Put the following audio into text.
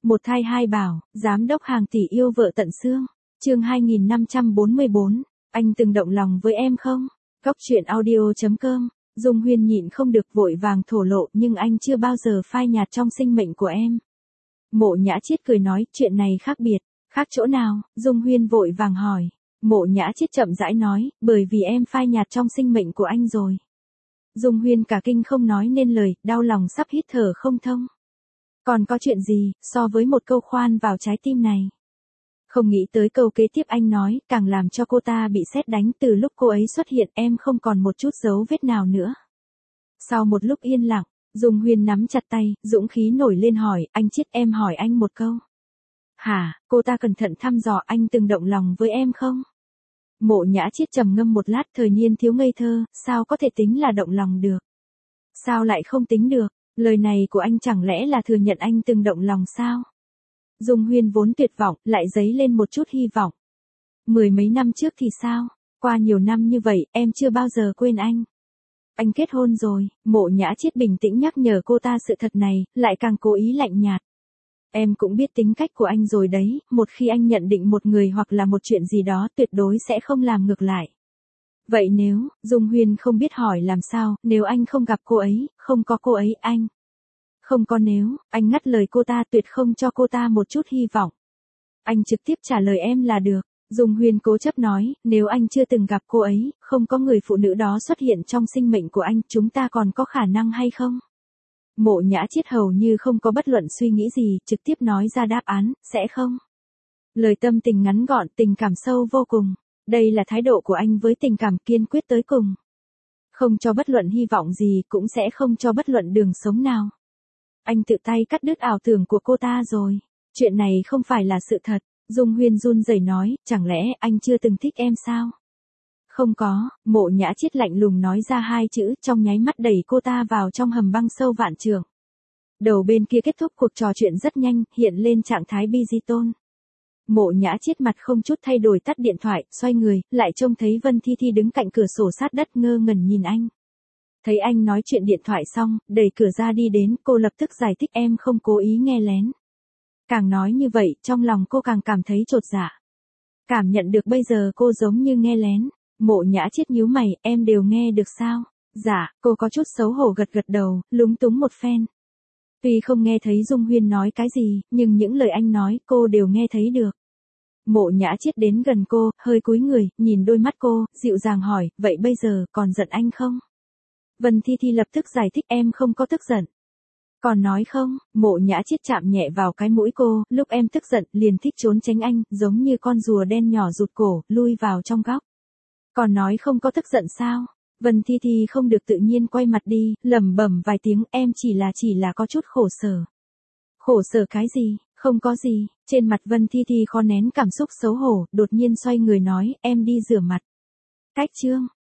Một thai hai bảo, giám đốc hàng tỷ yêu vợ tận xương. Chương 2544, anh từng động lòng với em không? Góc truyện audio.com. Dung Huyên nhịn không được vội vàng thổ lộ, nhưng anh chưa bao giờ phai nhạt trong sinh mệnh của em. Mộ Nhã Chiết cười nói, chuyện này khác biệt. Khác chỗ nào? Dung Huyên vội vàng hỏi. Mộ Nhã Chiết chậm rãi nói, bởi vì em phai nhạt trong sinh mệnh của anh rồi. Dung Huyên cả kinh không nói nên lời, đau lòng sắp hít thở không thông. Còn có chuyện gì, so với một câu khoan vào trái tim này? Không nghĩ tới câu kế tiếp anh nói, càng làm cho cô ta bị sét đánh. Từ lúc cô ấy xuất hiện em không còn một chút dấu vết nào nữa. Sau một lúc yên lặng, Dung Huyên nắm chặt tay, dũng khí nổi lên hỏi, anh Chiết, em hỏi anh một câu. Hả? Cô ta cẩn thận thăm dò, anh từng động lòng với em không? Mộ Nhã Chiết trầm ngâm một lát, thời niên thiếu ngây thơ, sao có thể tính là động lòng được? Sao lại không tính được? Lời này của anh chẳng lẽ là thừa nhận anh từng động lòng sao? Dung Huyên vốn tuyệt vọng, lại dấy lên một chút hy vọng. Mười mấy năm trước thì sao? Qua nhiều năm như vậy, em chưa bao giờ quên anh. Anh kết hôn rồi. Mộ Nhã Chiết bình tĩnh nhắc nhở cô ta sự thật này, lại càng cố ý lạnh nhạt. Em cũng biết tính cách của anh rồi đấy, một khi anh nhận định một người hoặc là một chuyện gì đó tuyệt đối sẽ không làm ngược lại. Vậy nếu, Dung Huyên không biết hỏi làm sao, nếu anh không gặp cô ấy, không có cô ấy, anh. Không có nếu, anh ngắt lời cô ta, tuyệt không cho cô ta một chút hy vọng. Anh trực tiếp trả lời em là được. Dung Huyên cố chấp nói, nếu anh chưa từng gặp cô ấy, không có người phụ nữ đó xuất hiện trong sinh mệnh của anh, chúng ta còn có khả năng hay không? Mộ Nhã Chiết hầu như không có bất luận suy nghĩ gì, trực tiếp nói ra đáp án, sẽ không. Lời tâm tình ngắn gọn, tình cảm sâu vô cùng. Đây là thái độ của anh với tình cảm, kiên quyết tới cùng. Không cho bất luận hy vọng gì, cũng sẽ không cho bất luận đường sống nào. Anh tự tay cắt đứt ảo tưởng của cô ta rồi. Chuyện này không phải là sự thật. Dung Huyên run rẩy nói, chẳng lẽ anh chưa từng thích em sao? Không có. Mộ Nhã Chiết lạnh lùng nói ra hai chữ, trong nháy mắt đẩy cô ta vào trong hầm băng sâu vạn trượng. Đầu bên kia kết thúc cuộc trò chuyện rất nhanh, hiện lên trạng thái busy tone. Mộ Nhã Chiết mặt không chút thay đổi tắt điện thoại, xoay người, lại trông thấy Vân Thi Thi đứng cạnh cửa sổ sát đất ngơ ngẩn nhìn anh. Thấy anh nói chuyện điện thoại xong, đẩy cửa ra đi đến, cô lập tức giải thích, em không cố ý nghe lén. Càng nói như vậy, trong lòng cô càng cảm thấy chột dạ. Cảm nhận được bây giờ cô giống như nghe lén. Mộ Nhã Chiết nhíu mày, em đều nghe được sao? Dạ, cô có chút xấu hổ gật gật đầu, lúng túng một phen. Tuy không nghe thấy Dung Huyên nói cái gì, nhưng những lời anh nói, cô đều nghe thấy được. Mộ Nhã Chiết đến gần cô, hơi cúi người, nhìn đôi mắt cô, dịu dàng hỏi, vậy bây giờ, còn giận anh không? Vân Thi Thi lập tức giải thích, em không có tức giận. Còn nói không? Mộ Nhã Chiết chạm nhẹ vào cái mũi cô, lúc em tức giận, liền thích trốn tránh anh, giống như con rùa đen nhỏ rụt cổ, lui vào trong góc. Còn nói không có tức giận sao? Vân Thi Thi không được tự nhiên quay mặt đi, lẩm bẩm vài tiếng, em chỉ là có chút khổ sở. Khổ sở cái gì? Không có gì. Trên mặt Vân Thi Thi khó nén cảm xúc xấu hổ, đột nhiên xoay người nói, em đi rửa mặt. Cách chương.